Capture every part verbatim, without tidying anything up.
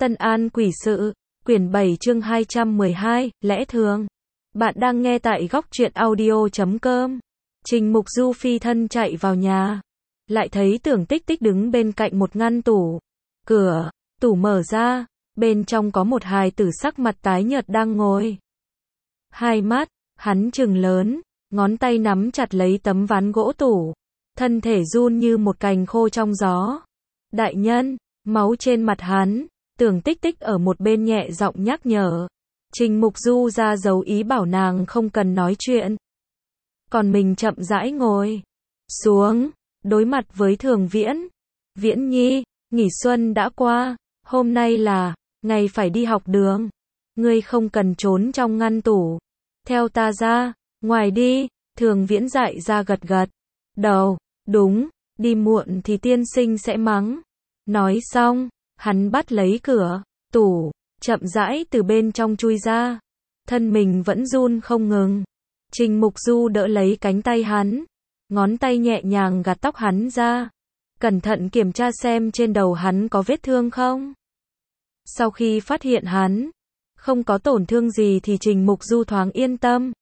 Tân An Quỷ Sự, quyển bảy chương hai trăm mười hai, lẽ thường. Bạn đang nghe tại góc truyện audio chấm com. Trình Mục Du phi thân chạy vào nhà. Lại thấy Tưởng Tích Tích đứng bên cạnh một ngăn tủ. Cửa, tủ mở ra, bên trong có một hài tử sắc mặt tái nhợt đang ngồi. Hai mắt, hắn trừng lớn, ngón tay nắm chặt lấy tấm ván gỗ tủ. Thân thể run như một cành khô trong gió. Đại nhân, máu trên mặt hắn. Tưởng Tích Tích ở một bên nhẹ giọng nhắc nhở. Trình Mục Du ra dấu ý bảo nàng không cần nói chuyện. Còn mình chậm rãi ngồi xuống, đối mặt với Thường Viễn. Viễn Nhi, nghỉ xuân đã qua, hôm nay là ngày phải đi học đường. Ngươi không cần trốn trong ngăn tủ. Theo ta ra, ngoài đi. Thường Viễn dại ra gật gật đầu, đúng, đi muộn thì tiên sinh sẽ mắng. Nói xong, hắn bắt lấy cửa tủ, chậm rãi từ bên trong chui ra. Thân mình vẫn run không ngừng. Trình Mục Du đỡ lấy cánh tay hắn, ngón tay nhẹ nhàng gạt tóc hắn ra, cẩn thận kiểm tra xem trên đầu hắn có vết thương không. Sau khi phát hiện hắn không có tổn thương gì thì Trình Mục Du thoáng yên tâm.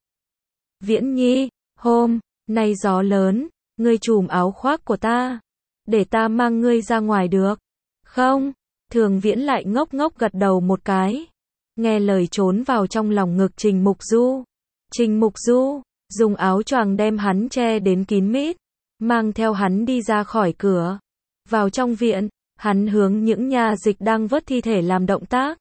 Viễn Nhi, hôm nay gió lớn, ngươi trùm áo khoác của ta, để ta mang ngươi ra ngoài được không? Thường Viễn lại ngốc ngốc gật đầu một cái, nghe lời trốn vào trong lòng ngực Trình Mục Du. Trình Mục Du dùng áo choàng đem hắn che đến kín mít, mang theo hắn đi ra khỏi cửa. Vào trong viện, hắn hướng những nha dịch đang vớt thi thể làm động tác,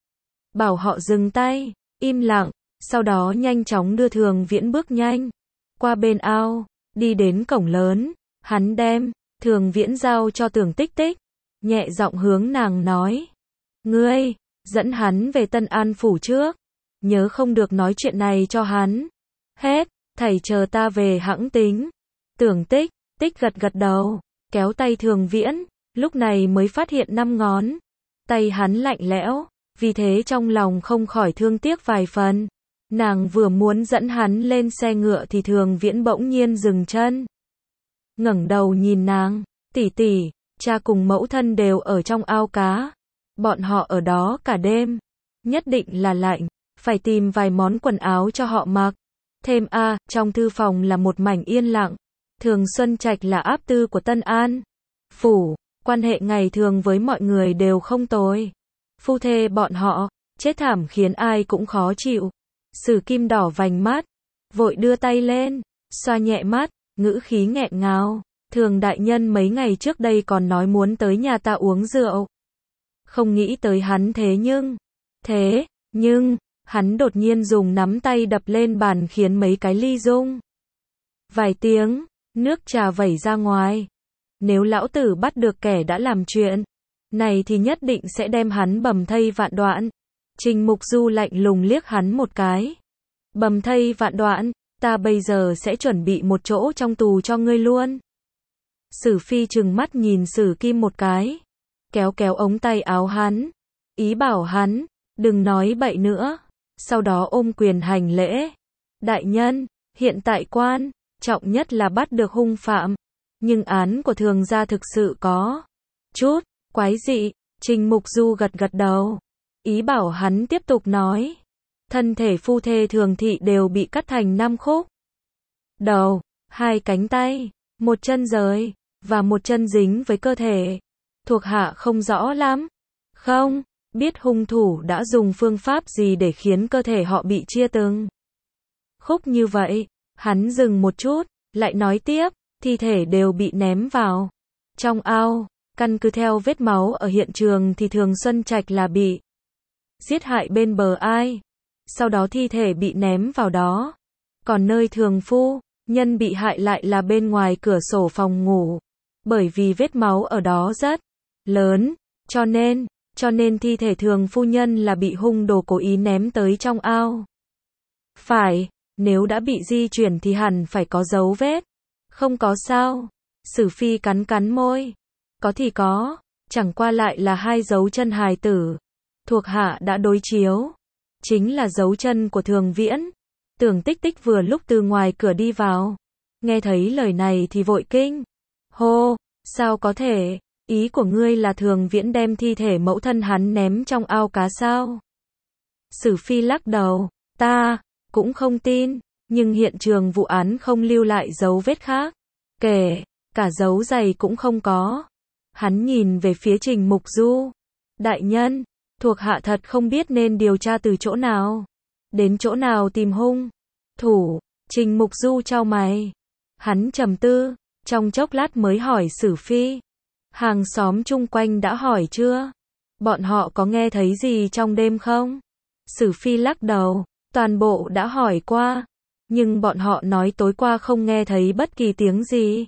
bảo họ dừng tay, im lặng, sau đó nhanh chóng đưa Thường Viễn bước nhanh qua bên ao, đi đến cổng lớn. Hắn đem Thường Viễn giao cho Tưởng Tích Tích, nhẹ giọng hướng nàng nói. Ngươi, dẫn hắn về Tân An phủ trước. Nhớ không được nói chuyện này cho hắn. Hết, thầy chờ ta về hẵng tính. Tưởng Tích, Tích gật gật đầu, kéo tay Thường Viễn, lúc này mới phát hiện năm ngón tay hắn lạnh lẽo, vì thế trong lòng không khỏi thương tiếc vài phần. Nàng vừa muốn dẫn hắn lên xe ngựa thì Thường Viễn bỗng nhiên dừng chân. Ngẩng đầu nhìn nàng, tỷ tỷ, cha cùng mẫu thân đều ở trong ao cá. Bọn họ ở đó cả đêm. Nhất định là lạnh, phải tìm vài món quần áo cho họ mặc. Thêm a, à, trong thư phòng là một mảnh yên lặng. Thường Xuân Trạch là áp tư của Tân An phủ, quan hệ ngày thường với mọi người đều không tồi. Phu thê bọn họ, chết thảm khiến ai cũng khó chịu. Sử Kim đỏ vành mắt, vội đưa tay lên, xoa nhẹ mắt, ngữ khí nghẹn ngào. Thường đại nhân mấy ngày trước đây còn nói muốn tới nhà ta uống rượu. Không nghĩ tới hắn thế nhưng, thế, nhưng, hắn đột nhiên dùng nắm tay đập lên bàn khiến mấy cái ly rung. Vài tiếng, nước trà vẩy ra ngoài. Nếu lão tử bắt được kẻ đã làm chuyện này thì nhất định sẽ đem hắn bầm thây vạn đoạn. Trình Mục Du lạnh lùng liếc hắn một cái. Bầm thây vạn đoạn, ta bây giờ sẽ chuẩn bị một chỗ trong tù cho ngươi luôn. Sử Phi trừng mắt nhìn Sử Kim một cái, kéo kéo ống tay áo hắn, ý bảo hắn đừng nói bậy nữa. Sau đó ôm quyền hành lễ. Đại nhân, hiện tại quan trọng nhất là bắt được hung phạm, nhưng án của Thường gia thực sự có chút quái dị. Trình Mục Du gật gật đầu, ý bảo hắn tiếp tục nói. Thân thể phu thê Thường thị đều bị cắt thành năm khúc. Đầu, hai cánh tay, một chân rời, và một chân dính với cơ thể. Thuộc hạ không rõ lắm. Không biết hung thủ đã dùng phương pháp gì để khiến cơ thể họ bị chia từng khúc như vậy. Hắn dừng một chút, lại nói tiếp, thi thể đều bị ném vào trong ao. Căn cứ theo vết máu ở hiện trường thì Thường Xuân Trạch là bị giết hại bên bờ ai. Sau đó thi thể bị ném vào đó. Còn nơi Thường phu nhân bị hại lại là bên ngoài cửa sổ phòng ngủ. Bởi vì vết máu ở đó rất lớn, cho nên, cho nên thi thể Thường phu nhân là bị hung đồ cố ý ném tới trong ao. Phải, nếu đã bị di chuyển thì hẳn phải có dấu vết. Không có sao? Sử Phi cắn cắn môi. Có thì có, chẳng qua lại là hai dấu chân hài tử. Thuộc hạ đã đối chiếu. Chính là dấu chân của Thường Viễn. Tưởng Tích Tích vừa lúc từ ngoài cửa đi vào, nghe thấy lời này thì vội kinh hô. Sao có thể? Ý của ngươi là Thường Viễn đem thi thể mẫu thân hắn ném trong ao cá sao? Sử Phi lắc đầu, ta cũng không tin, nhưng hiện trường vụ án không lưu lại dấu vết khác, kể cả dấu giày cũng không có. Hắn nhìn về phía Trình Mục Du. Đại nhân, thuộc hạ thật không biết nên điều tra từ chỗ nào, đến chỗ nào tìm hung thủ. Trình Mục Du chau mày. Hắn trầm tư, trong chốc lát mới hỏi Sử Phi. Hàng xóm chung quanh đã hỏi chưa? Bọn họ có nghe thấy gì trong đêm không? Sử Phi lắc đầu, toàn bộ đã hỏi qua, nhưng bọn họ nói tối qua không nghe thấy bất kỳ tiếng gì.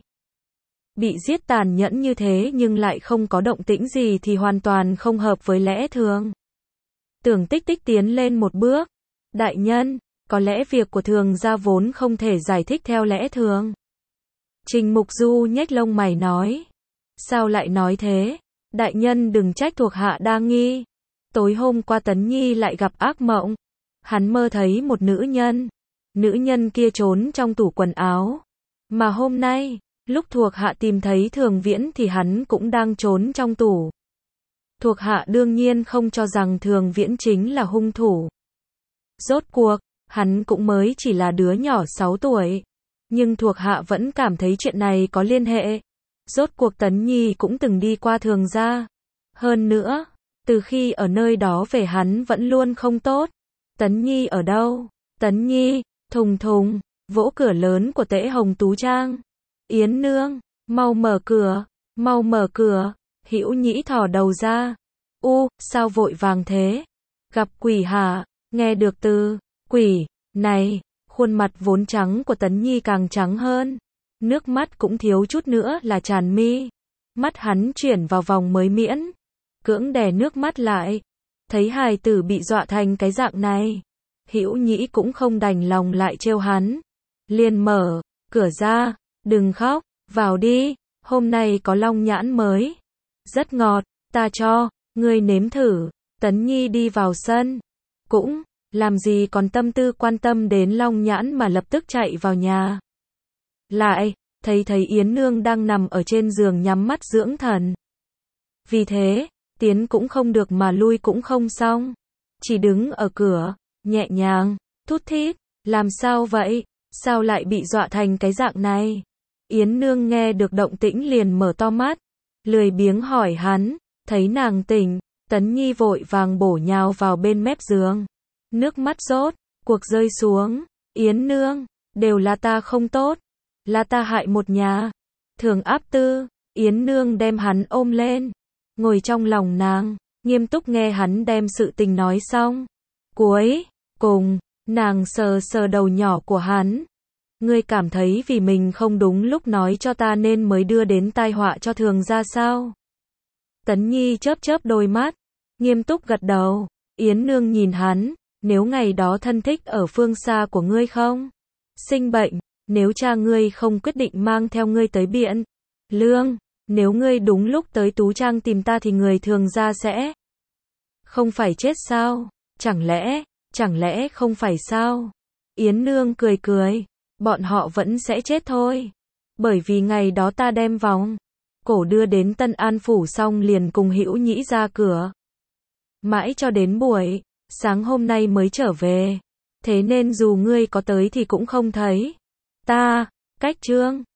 Bị giết tàn nhẫn như thế nhưng lại không có động tĩnh gì thì hoàn toàn không hợp với lẽ thường. Tưởng Tích Tích tiến lên một bước. Đại nhân, có lẽ việc của Thường gia vốn không thể giải thích theo lẽ thường. Trình Mục Du nhếch lông mày nói. Sao lại nói thế? Đại nhân đừng trách thuộc hạ đa nghi. Tối hôm qua Tấn Nhi lại gặp ác mộng. Hắn mơ thấy một nữ nhân. Nữ nhân kia trốn trong tủ quần áo. Mà hôm nay, lúc thuộc hạ tìm thấy Thường Viễn thì hắn cũng đang trốn trong tủ. Thuộc hạ đương nhiên không cho rằng Thường Viễn chính là hung thủ. Rốt cuộc, hắn cũng mới chỉ là đứa nhỏ sáu tuổi. Nhưng thuộc hạ vẫn cảm thấy chuyện này có liên hệ. Rốt cuộc Tấn Nhi cũng từng đi qua Thường gia. Hơn nữa, từ khi ở nơi đó về hắn vẫn luôn không tốt. Tấn Nhi ở đâu? Tấn Nhi, thùng thùng, vỗ cửa lớn của Tễ Hồng Tú Trang. Yến nương, mau mở cửa, mau mở cửa. Hữu Nhĩ thò đầu ra. U, sao vội vàng thế? Gặp quỷ hả? Nghe được từ quỷ này, khuôn mặt vốn trắng của Tấn Nhi càng trắng hơn. Nước mắt cũng thiếu chút nữa là tràn mi. Mắt hắn chuyển vào vòng mới miễn. Cưỡng đè nước mắt lại. Thấy hài tử bị dọa thành cái dạng này. Hữu Nhĩ cũng không đành lòng lại trêu hắn. Liền mở cửa ra. Đừng khóc, vào đi. Hôm nay có long nhãn mới. Rất ngọt, ta cho, ngươi nếm thử. Tấn Nhi đi vào sân. Cũng, làm gì còn tâm tư quan tâm đến long nhãn mà lập tức chạy vào nhà. Lại, thấy thấy Yến nương đang nằm ở trên giường nhắm mắt dưỡng thần. Vì thế, tiến cũng không được mà lui cũng không xong. Chỉ đứng ở cửa, nhẹ nhàng, thút thít, làm sao vậy? Sao lại bị dọa thành cái dạng này? Yến nương nghe được động tĩnh liền mở to mắt, lười biếng hỏi hắn, thấy nàng tỉnh, Tấn Nhi vội vàng bổ nhào vào bên mép giường. Nước mắt rốt cuộc rơi xuống. Yến nương, đều là ta không tốt, là ta hại một nhà. Thường áp tư. Yến nương đem hắn ôm lên, ngồi trong lòng nàng, nghiêm túc nghe hắn đem sự tình nói xong. Cuối cùng, nàng sờ sờ đầu nhỏ của hắn. Ngươi cảm thấy vì mình không đúng lúc nói cho ta nên mới đưa đến tai họa cho Thường gia sao? Tấn Nhi chớp chớp đôi mắt, nghiêm túc gật đầu. Yến nương nhìn hắn, nếu ngày đó thân thích ở phương xa của ngươi không sinh bệnh, nếu cha ngươi không quyết định mang theo ngươi tới Biện Lương, nếu ngươi đúng lúc tới Tú Trang tìm ta thì người Thường gia sẽ không phải chết sao? Chẳng lẽ, chẳng lẽ không phải sao? Yến nương cười cười, bọn họ vẫn sẽ chết thôi. Bởi vì ngày đó ta đem vòng cổ đưa đến Tân An phủ xong liền cùng Hữu Nhĩ ra cửa. Mãi cho đến buổi sáng hôm nay mới trở về. Thế nên dù ngươi có tới thì cũng không thấy ta. Cách chương